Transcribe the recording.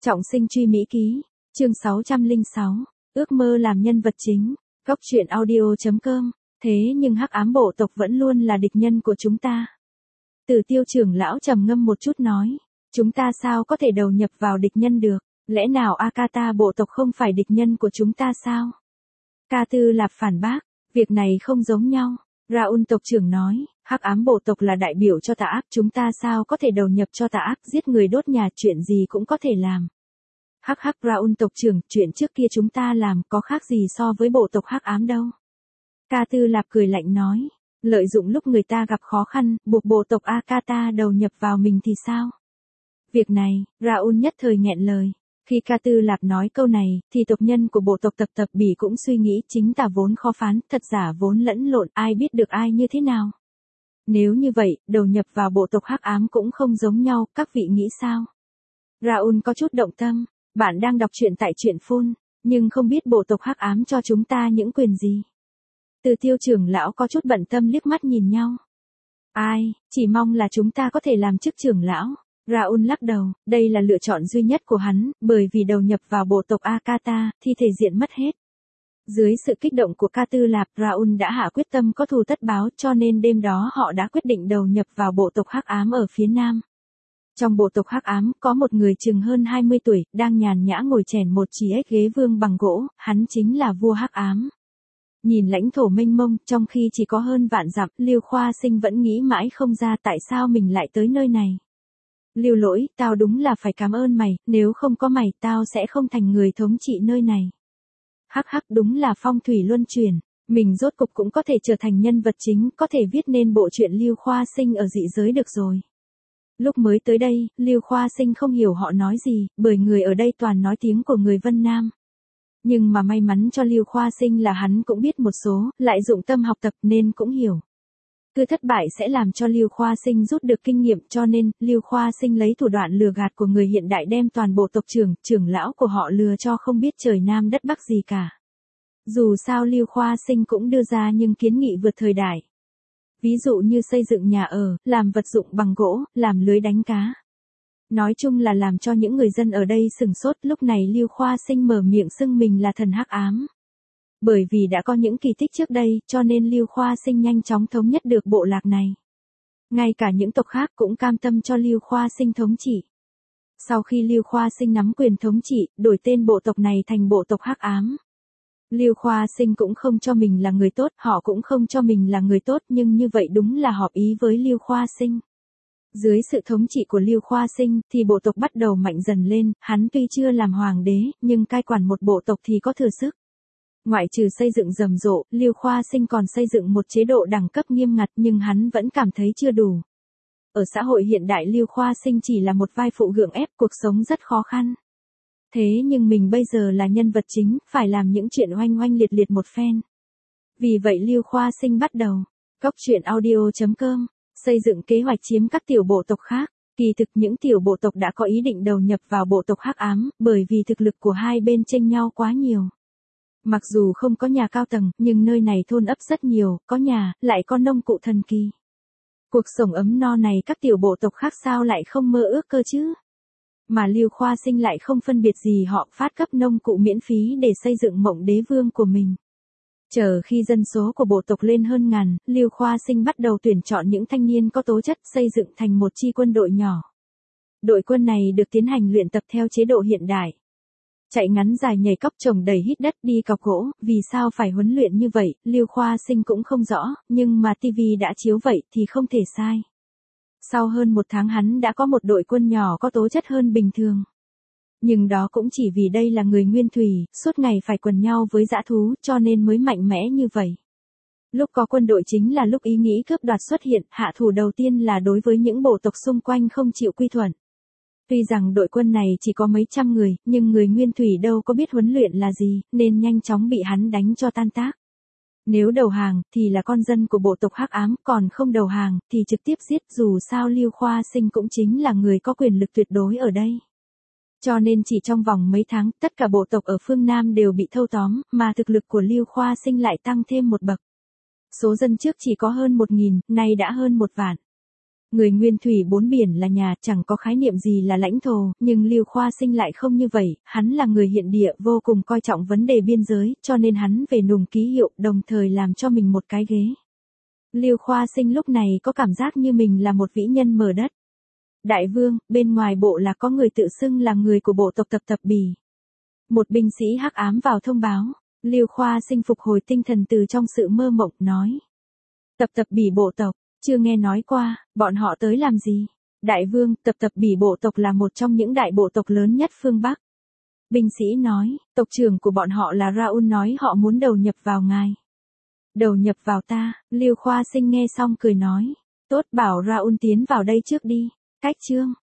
Trọng sinh truy Mỹ ký, chương 606, ước mơ làm nhân vật chính, góc truyện audio.com, thế nhưng hắc ám bộ tộc vẫn luôn là địch nhân của chúng ta. Tử Tiêu trưởng lão trầm ngâm một chút nói, chúng ta sao có thể đầu nhập vào địch nhân được, lẽ nào Akata bộ tộc không phải địch nhân của chúng ta sao? Ca Tư Lạp phản bác, việc này không giống nhau. Raoul tộc trưởng nói, hắc ám bộ tộc là đại biểu cho tà ác, chúng ta sao có thể đầu nhập cho tà ác, giết người đốt nhà, chuyện gì cũng có thể làm. Hắc hắc Raoul tộc trưởng, chuyện trước kia chúng ta làm có khác gì so với bộ tộc hắc ám đâu. Ca Tư Lạp cười lạnh nói, lợi dụng lúc người ta gặp khó khăn, buộc bộ tộc Akata đầu nhập vào mình thì sao? Việc này, Raoul nhất thời nghẹn lời. Khi Ca Tư Lạp nói câu này, thì tộc nhân của bộ tộc Tập Tập Bỉ cũng suy nghĩ chính tà vốn khó phán, thật giả vốn lẫn lộn, ai biết được ai như thế nào. Nếu như vậy, đầu nhập vào bộ tộc hắc ám cũng không giống nhau, các vị nghĩ sao? Raoul có chút động tâm, bạn đang đọc truyện tại truyện Phun, nhưng không biết bộ tộc hắc ám cho chúng ta những quyền gì. Từ Tiêu trưởng lão có chút bận tâm liếc mắt nhìn nhau. Ai, chỉ mong là chúng ta có thể làm chức trưởng lão. Raoul lắc đầu, đây là lựa chọn duy nhất của hắn, bởi vì đầu nhập vào bộ tộc Akata, thì thể diện mất hết. Dưới sự kích động của Ca Tư Lạp, Raoul đã hạ quyết tâm có thù tất báo, cho nên đêm đó họ đã quyết định đầu nhập vào bộ tộc hắc ám ở phía nam. Trong bộ tộc hắc ám, có một người chừng hơn 20 tuổi, đang nhàn nhã ngồi chèn một chiếc ghế vương bằng gỗ, hắn chính là vua hắc ám. Nhìn lãnh thổ mênh mông, trong khi chỉ có hơn vạn dặm, Lưu Khoa Sinh vẫn nghĩ mãi không ra tại sao mình lại tới nơi này. Lưu Lỗi, tao đúng là phải cảm ơn mày, nếu không có mày tao sẽ không thành người thống trị nơi này. Hắc hắc, đúng là phong thủy luân chuyển, mình rốt cục cũng có thể trở thành nhân vật chính, có thể viết nên bộ truyện Lưu Khoa Sinh ở dị giới được rồi. Lúc mới tới đây, Lưu Khoa Sinh không hiểu họ nói gì, bởi người ở đây toàn nói tiếng của người Vân Nam. Nhưng mà may mắn cho Lưu Khoa Sinh là hắn cũng biết một số, lại dụng tâm học tập nên cũng hiểu. Cứ thất bại sẽ làm cho Lưu Khoa Sinh rút được kinh nghiệm, cho nên, Lưu Khoa Sinh lấy thủ đoạn lừa gạt của người hiện đại đem toàn bộ tộc trưởng lão của họ lừa cho không biết trời nam đất bắc gì cả. Dù sao Lưu Khoa Sinh cũng đưa ra những kiến nghị vượt thời đại. Ví dụ như xây dựng nhà ở, làm vật dụng bằng gỗ, làm lưới đánh cá. Nói chung là làm cho những người dân ở đây sửng sốt, lúc này Lưu Khoa Sinh mở miệng xưng mình là thần hắc ám. Bởi vì đã có những kỳ tích trước đây, cho nên Lưu Khoa Sinh nhanh chóng thống nhất được bộ lạc này. Ngay cả những tộc khác cũng cam tâm cho Lưu Khoa Sinh thống trị. Sau khi Lưu Khoa Sinh nắm quyền thống trị, đổi tên bộ tộc này thành bộ tộc hắc ám. Lưu Khoa Sinh cũng không cho mình là người tốt, họ cũng không cho mình là người tốt, nhưng như vậy đúng là hợp ý với Lưu Khoa Sinh. Dưới sự thống trị của Lưu Khoa Sinh, thì bộ tộc bắt đầu mạnh dần lên, hắn tuy chưa làm hoàng đế, nhưng cai quản một bộ tộc thì có thừa sức. Ngoại trừ xây dựng rầm rộ, Lưu Khoa Sinh còn xây dựng một chế độ đẳng cấp nghiêm ngặt, nhưng hắn vẫn cảm thấy chưa đủ. Ở xã hội hiện đại Lưu Khoa Sinh chỉ là một vai phụ gượng ép, cuộc sống rất khó khăn. Thế nhưng mình bây giờ là nhân vật chính, phải làm những chuyện oanh oanh liệt liệt một phen. Vì vậy Lưu Khoa Sinh bắt đầu, góc truyện audio.com, xây dựng kế hoạch chiếm các tiểu bộ tộc khác. Kỳ thực những tiểu bộ tộc đã có ý định đầu nhập vào bộ tộc hắc ám, bởi vì thực lực của hai bên chênh nhau quá nhiều. Mặc dù không có nhà cao tầng, nhưng nơi này thôn ấp rất nhiều, có nhà, lại có nông cụ thần kỳ. Cuộc sống ấm no này các tiểu bộ tộc khác sao lại không mơ ước cơ chứ? Mà Lưu Khoa Sinh lại không phân biệt gì, họ phát cấp nông cụ miễn phí để xây dựng mộng đế vương của mình. Chờ khi dân số của bộ tộc lên hơn ngàn, Lưu Khoa Sinh bắt đầu tuyển chọn những thanh niên có tố chất, xây dựng thành một chi quân đội nhỏ. Đội quân này được tiến hành luyện tập theo chế độ hiện đại. Chạy ngắn dài nhảy cóc trồng đầy hít đất đi cọc gỗ, vì sao phải huấn luyện như vậy, Lưu Khoa Sinh cũng không rõ, nhưng mà TV đã chiếu vậy thì không thể sai. Sau hơn một tháng hắn đã có một đội quân nhỏ có tố chất hơn bình thường. Nhưng đó cũng chỉ vì đây là người nguyên thủy, suốt ngày phải quần nhau với dã thú, cho nên mới mạnh mẽ như vậy. Lúc có quân đội chính là lúc ý nghĩ cướp đoạt xuất hiện, hạ thủ đầu tiên là đối với những bộ tộc xung quanh không chịu quy thuận. Tuy rằng đội quân này chỉ có mấy trăm người, nhưng người nguyên thủy đâu có biết huấn luyện là gì, nên nhanh chóng bị hắn đánh cho tan tác. Nếu đầu hàng, thì là con dân của bộ tộc hắc ám, còn không đầu hàng, thì trực tiếp giết, dù sao Lưu Khoa Sinh cũng chính là người có quyền lực tuyệt đối ở đây. Cho nên chỉ trong vòng mấy tháng, tất cả bộ tộc ở phương Nam đều bị thâu tóm, mà thực lực của Lưu Khoa Sinh lại tăng thêm một bậc. Số dân trước chỉ có hơn 1.000, nay đã hơn 1 vạn. Người nguyên thủy bốn biển là nhà, chẳng có khái niệm gì là lãnh thổ, nhưng Lưu Khoa Sinh lại không như vậy, hắn là người hiện địa vô cùng coi trọng vấn đề biên giới, cho nên hắn về nùng ký hiệu, đồng thời làm cho mình một cái ghế. Lưu Khoa Sinh lúc này có cảm giác như mình là một vĩ nhân mở đất. Đại vương, bên ngoài bộ là có người tự xưng là người của bộ tộc Tập Bỉ. Một binh sĩ hắc ám vào thông báo. Lưu Khoa Sinh phục hồi tinh thần từ trong sự mơ mộng, nói. Tập Bỉ bộ tộc, chưa nghe nói qua, bọn họ tới làm gì? Đại vương, Tập Bỉ bộ tộc là một trong những đại bộ tộc lớn nhất phương Bắc. Binh sĩ nói, tộc trưởng của bọn họ là Raoul nói họ muốn đầu nhập vào ngài. Đầu nhập vào ta, Lưu Khoa Sinh nghe xong cười nói. Tốt, bảo Raoul tiến vào đây trước đi. Cách chương.